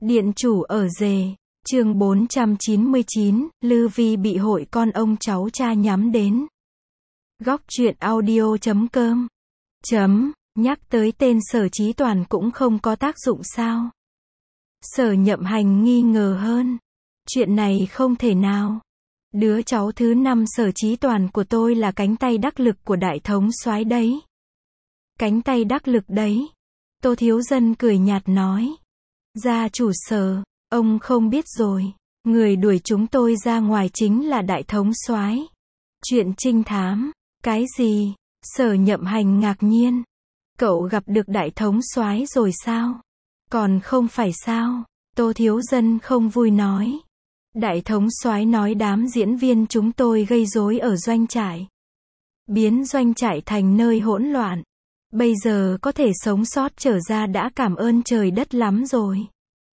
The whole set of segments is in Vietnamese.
Điện chủ ở rề, chương 499, Lư Vi bị hội con ông cháu cha nhắm đến. Góc truyện audio.com. Nhắc tới tên Sở Chí Toàn cũng không có tác dụng sao? Sở Nhậm Hành nghi ngờ hơn. Chuyện này không thể nào. Đứa cháu thứ 5 Sở Chí Toàn của tôi là cánh tay đắc lực của đại thống soái đấy. Cánh tay đắc lực đấy. Tô Thiếu Dân cười nhạt nói. Gia chủ Sở, ông không biết rồi. Người đuổi chúng tôi ra ngoài chính là đại thống soái. Chuyện trinh thám. Cái gì? Sở Nhậm Hành ngạc nhiên. Cậu gặp được đại thống soái rồi sao? Còn không phải sao? Tô Thiếu Dân không vui nói. Đại thống soái nói đám diễn viên chúng tôi gây rối ở doanh trại. Biến doanh trại thành nơi hỗn loạn. Bây giờ có thể sống sót trở ra đã cảm ơn trời đất lắm rồi.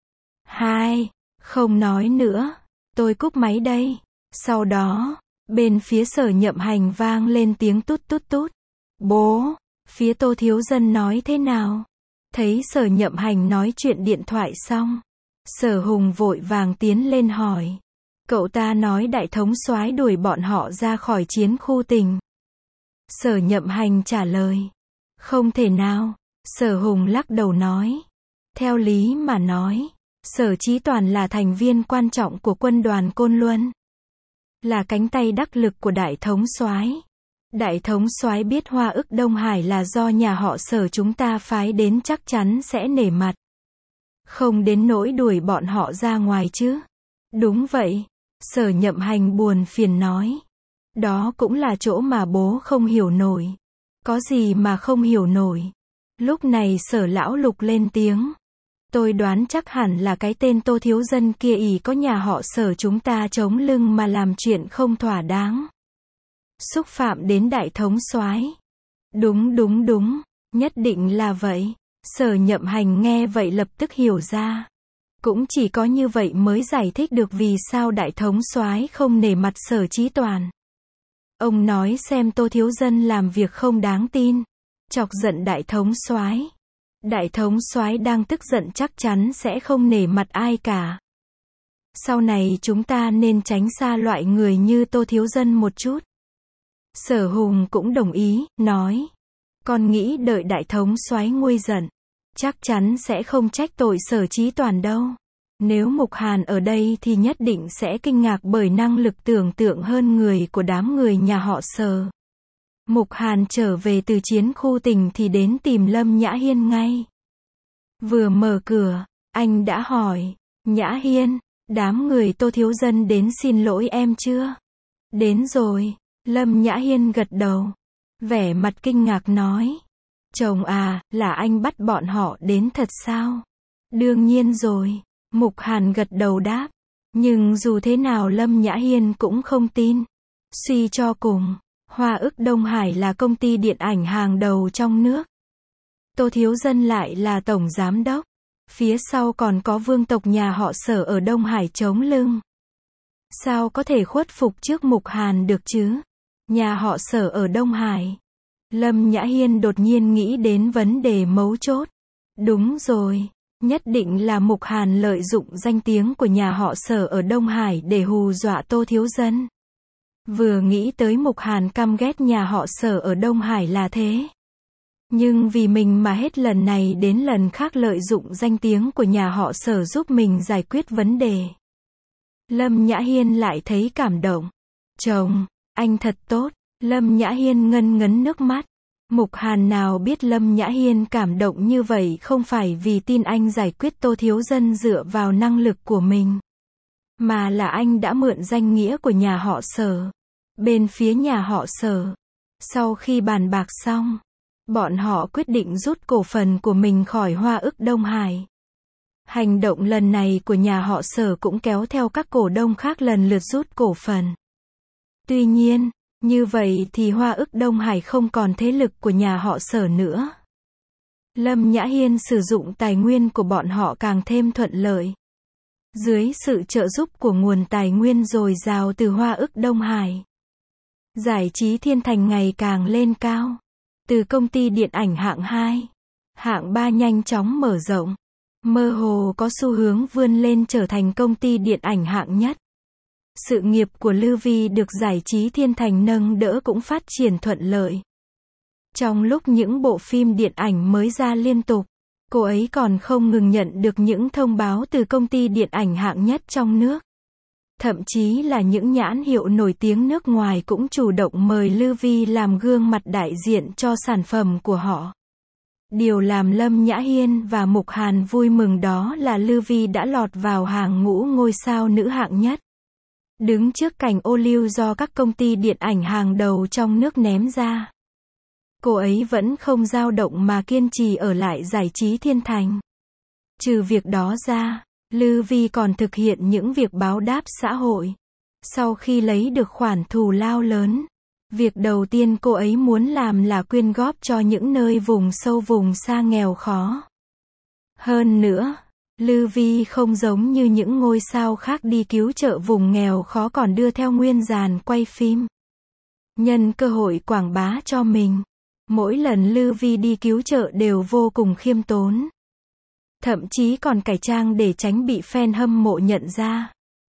Không nói nữa. Tôi cúp máy đây. Sau đó, bên phía Sở Nhậm Hành vang lên tiếng tút tút tút. Bố, phía Tô Thiếu Dân nói thế nào? Thấy Sở Nhậm Hành nói chuyện điện thoại xong, Sở Hùng vội vàng tiến lên hỏi. Cậu ta nói đại thống soái đuổi bọn họ ra khỏi chiến khu tỉnh. Sở Nhậm Hành trả lời. Không thể nào. Sở Hùng lắc đầu nói. Theo lý mà nói, Sở Chí Toàn là thành viên quan trọng của quân đoàn Côn Luân. Là cánh tay đắc lực của đại thống soái. Đại thống soái biết Hoa Ức Đông Hải là do nhà họ Sở chúng ta phái đến chắc chắn sẽ nể mặt. Không đến nỗi đuổi bọn họ ra ngoài chứ. Đúng vậy. Sở Nhậm Hành buồn phiền nói. Đó cũng là chỗ mà bố không hiểu nổi. Có gì mà không hiểu nổi. Lúc này Sở Lão Lục lên tiếng. Tôi đoán chắc hẳn là cái tên Tô Thiếu Dân kia ỷ có nhà họ Sở chúng ta chống lưng mà làm chuyện không thỏa đáng. Xúc phạm đến đại thống soái. Đúng, nhất định là vậy. Sở Nhậm Hành nghe vậy lập tức hiểu ra. Cũng chỉ có như vậy mới giải thích được vì sao đại thống soái không nể mặt Sở Chí Toàn. Ông nói xem Tô Thiếu Dân làm việc không đáng tin, chọc giận đại thống soái. Đại thống soái đang tức giận chắc chắn sẽ không nể mặt ai cả. Sau này chúng ta nên tránh xa loại người như Tô Thiếu Dân một chút. Sở Hùng cũng đồng ý, nói. Con nghĩ đợi đại thống soái nguôi giận, chắc chắn sẽ không trách tội Sở Chí Toàn đâu. Nếu Mục Hàn ở đây thì nhất định sẽ kinh ngạc bởi năng lực tưởng tượng hơn người của đám người nhà họ Sở. Mục Hàn trở về từ chiến khu tỉnh thì đến tìm Lâm Nhã Hiên ngay. Vừa mở cửa, anh đã hỏi. Nhã Hiên, đám người Tô Thiếu Dân đến xin lỗi em chưa? Đến rồi. Lâm Nhã Hiên gật đầu. Vẻ mặt kinh ngạc nói. Chồng à, là anh bắt bọn họ đến thật sao? Đương nhiên rồi. Mục Hàn gật đầu đáp. Nhưng dù thế nào Lâm Nhã Hiên cũng không tin. Suy cho cùng, Hoa Ức Đông Hải là công ty điện ảnh hàng đầu trong nước. Tô Thiếu Dân lại là tổng giám đốc. Phía sau còn có vương tộc nhà họ Sở ở Đông Hải chống lưng. Sao có thể khuất phục trước Mục Hàn được chứ? Nhà họ Sở ở Đông Hải. Lâm Nhã Hiên đột nhiên nghĩ đến vấn đề mấu chốt. Đúng rồi. Nhất định là Mục Hàn lợi dụng danh tiếng của nhà họ Sở ở Đông Hải để hù dọa Tô Thiếu Dân. Vừa nghĩ tới Mục Hàn căm ghét nhà họ Sở ở Đông Hải là thế. Nhưng vì mình mà hết lần này đến lần khác lợi dụng danh tiếng của nhà họ Sở giúp mình giải quyết vấn đề. Lâm Nhã Hiên lại thấy cảm động. Chồng, anh thật tốt. Lâm Nhã Hiên ngân ngấn nước mắt. Mục Hàn nào biết Lâm Nhã Hiên cảm động như vậy không phải vì tin anh giải quyết Tô Thiếu Dân dựa vào năng lực của mình. Mà là anh đã mượn danh nghĩa của nhà họ Sở. Bên phía nhà họ Sở. Sau khi bàn bạc xong, bọn họ quyết định rút cổ phần của mình khỏi Hoa Ức Đông Hải. Hành động lần này của nhà họ Sở cũng kéo theo các cổ đông khác lần lượt rút cổ phần. Tuy nhiên, như vậy thì Hoa Ức Đông Hải không còn thế lực của nhà họ Sở nữa. Lâm Nhã Hiên sử dụng tài nguyên của bọn họ càng thêm thuận lợi. Dưới sự trợ giúp của nguồn tài nguyên dồi dào từ Hoa Ức Đông Hải, giải trí Thiên Thành ngày càng lên cao. Từ công ty điện ảnh hạng 2, hạng 3 nhanh chóng mở rộng. mơ hồ có xu hướng vươn lên trở thành công ty điện ảnh hạng nhất. Sự nghiệp của Lư Vi được giải trí thiên thành nâng đỡ cũng phát triển thuận lợi. Trong lúc những bộ phim điện ảnh mới ra liên tục, cô ấy còn không ngừng nhận được những thông báo từ công ty điện ảnh hạng nhất trong nước. Thậm chí là những nhãn hiệu nổi tiếng nước ngoài cũng chủ động mời Lư Vi làm gương mặt đại diện cho sản phẩm của họ. Điều làm Lâm Nhã Hiên và Mục Hàn vui mừng đó là Lư Vi đã lọt vào hàng ngũ ngôi sao nữ hạng nhất. Đứng trước cảnh ô liu do các công ty điện ảnh hàng đầu trong nước ném ra. Cô ấy vẫn không dao động mà kiên trì ở lại giải trí thiên thành. Trừ việc đó ra, Lư Vi còn thực hiện những việc báo đáp xã hội. Sau khi lấy được khoản thù lao lớn, việc đầu tiên cô ấy muốn làm là quyên góp cho những nơi vùng sâu vùng xa nghèo khó. Hơn nữa, Lư Vi không giống như những ngôi sao khác đi cứu trợ vùng nghèo khó còn đưa theo nguyên dàn quay phim. Nhân cơ hội quảng bá cho mình, mỗi lần Lư Vi đi cứu trợ đều vô cùng khiêm tốn. Thậm chí còn cải trang để tránh bị fan hâm mộ nhận ra.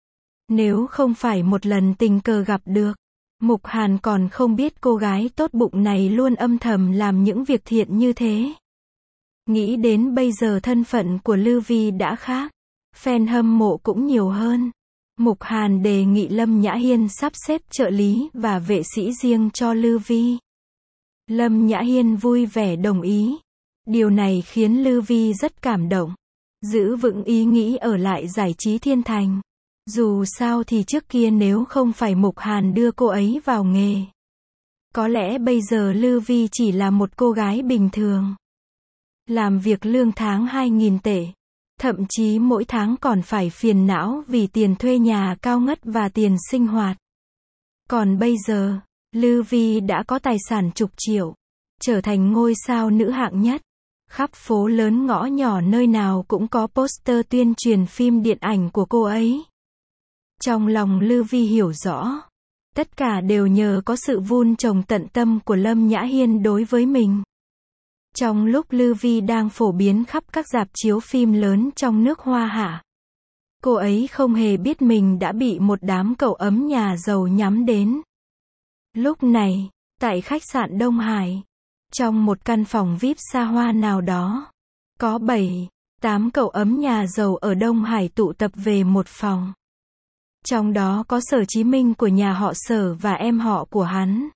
Nếu không phải một lần tình cờ gặp được, Mục Hàn còn không biết cô gái tốt bụng này luôn âm thầm làm những việc thiện như thế. Nghĩ đến bây giờ thân phận của Lư Vi đã khác, fan hâm mộ cũng nhiều hơn. Mục Hàn đề nghị Lâm Nhã Hiên sắp xếp trợ lý và vệ sĩ riêng cho Lư Vi. Lâm Nhã Hiên vui vẻ đồng ý. Điều này khiến Lư Vi rất cảm động. Giữ vững ý nghĩ ở lại giải trí thiên thành. Dù sao thì trước kia nếu không phải Mục Hàn đưa cô ấy vào nghề, có lẽ bây giờ Lư Vi chỉ là một cô gái bình thường. Làm việc lương tháng 2.000 tệ. Thậm chí mỗi tháng còn phải phiền não vì tiền thuê nhà cao ngất và tiền sinh hoạt. Còn bây giờ, Lư Vi đã có tài sản chục triệu, trở thành ngôi sao nữ hạng nhất. Khắp phố lớn ngõ nhỏ nơi nào cũng có poster tuyên truyền phim điện ảnh của cô ấy. Trong lòng Lư Vi hiểu rõ, tất cả đều nhờ có sự vun trồng tận tâm của Lâm Nhã Hiên đối với mình. Trong lúc Lư Vi đang phổ biến khắp các rạp chiếu phim lớn trong nước Hoa Hạ, cô ấy không hề biết mình đã bị một đám cậu ấm nhà giàu nhắm đến. Lúc này, tại khách sạn Đông Hải, trong một căn phòng VIP xa hoa nào đó, có 7-8 cậu ấm nhà giàu ở Đông Hải tụ tập về một phòng. Trong đó có Sở Chí Minh của nhà họ Sở và em họ của hắn.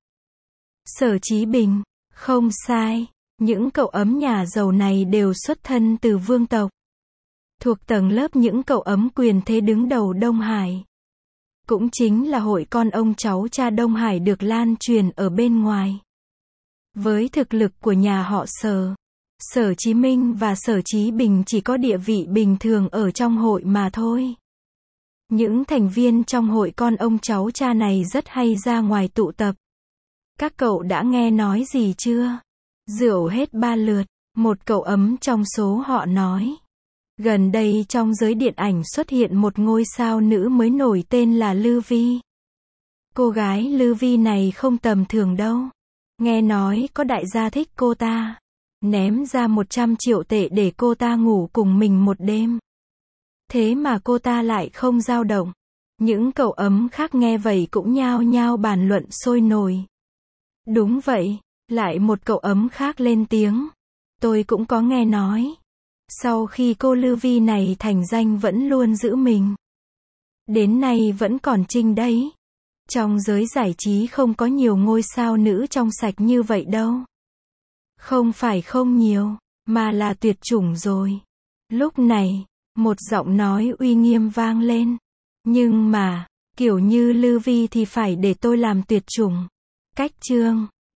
Sở Chí Bình, không sai, những cậu ấm nhà giàu này đều xuất thân từ vương tộc. Thuộc tầng lớp những cậu ấm quyền thế đứng đầu Đông Hải. Cũng chính là hội con ông cháu cha Đông Hải được lan truyền ở bên ngoài. Với thực lực của nhà họ Sở, Sở Chí Minh và Sở Chí Bình chỉ có địa vị bình thường ở trong hội mà thôi. Những thành viên trong hội con ông cháu cha này rất hay ra ngoài tụ tập. Các cậu đã nghe nói gì chưa? Rượu hết 3 lượt, một cậu ấm trong số họ nói. Gần đây trong giới điện ảnh xuất hiện một ngôi sao nữ mới nổi tên là Lư Vi. Cô gái Lư Vi này không tầm thường đâu. Nghe nói có đại gia thích cô ta, ném ra 100 triệu tệ để cô ta ngủ cùng mình một đêm. Thế mà cô ta lại không dao động. Những cậu ấm khác nghe vậy cũng nhao nhao bàn luận sôi nổi. Đúng vậy, lại một cậu ấm khác lên tiếng. Tôi cũng có nghe nói. Sau khi cô Lư Vi này thành danh vẫn luôn giữ mình. Đến nay vẫn còn trinh đấy. Trong giới giải trí không có nhiều ngôi sao nữ trong sạch như vậy đâu. Không phải không nhiều, mà là tuyệt chủng rồi. Lúc này, một giọng nói uy nghiêm vang lên. Nhưng mà, kiểu như Lư Vi thì phải để tôi làm tuyệt chủng. Cách chương